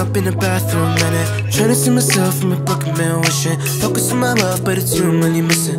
up in the bathroom and I'm trying to see myself from a broken man wishing. Focus on my love, but it's you I'm really missing.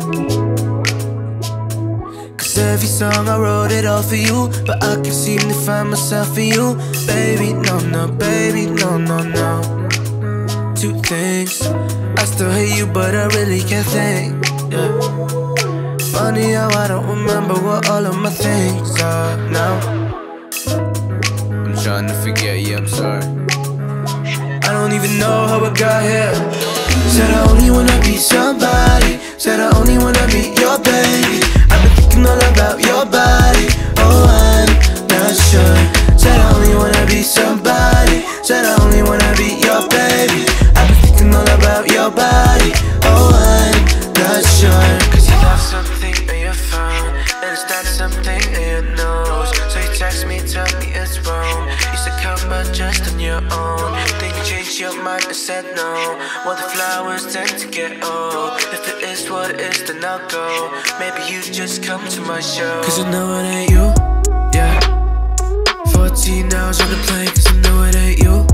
Cause every song I wrote it all for you, but I can't seem to find myself in you. Baby, no, no, baby, no, no, no. Two things, I still hate you, but I really can't think, yeah. Funny how I don't remember what all of my things are now. I'm trying to forget, yeah, I'm sorry. I don't even know how I got here. Said I only wanna be somebody. Said I only wanna be your baby. I've been thinking all about your body. Oh, I'm not sure. Said I only wanna be somebody. Said I only wanna be your baby. I've been thinking all about your body. Oh, I'm not sure. Cause you love something on your phone, and it's not something in your nose. So you text me, tell me it's wrong. You said come but just on your own. Then you changed your mind and said no. Well, the flowers tend to get old. If it is what it is, then I'll go. Maybe you just come to my show. Cause I know it ain't you, yeah. 14 hours on the plane, cause I know it ain't you.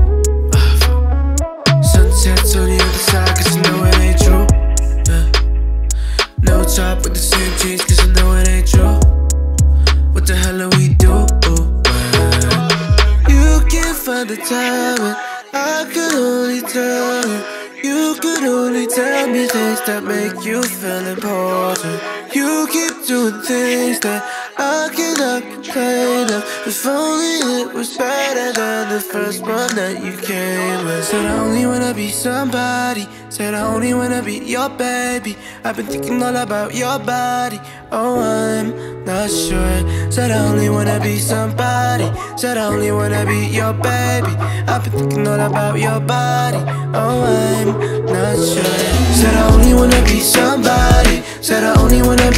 Sunsets on the other side, cause I know it ain't true, yeah. No top with the same jeans, cause I know it ain't true. What the hell are we do? You can't find the time, and I could only tell you. You could only tell me things that make you feel important. You keep doing things that I cannot complain of. If only it was better than the first one that you came with. Said I only wanna be somebody. Said I only wanna be your baby. I've been thinking all about your body. Oh, I'm not sure. Said I only wanna be somebody. Said I only wanna be your baby. I've been thinking all about your body. Oh, I'm not sure. Said I only wanna be somebody. Said I only wanna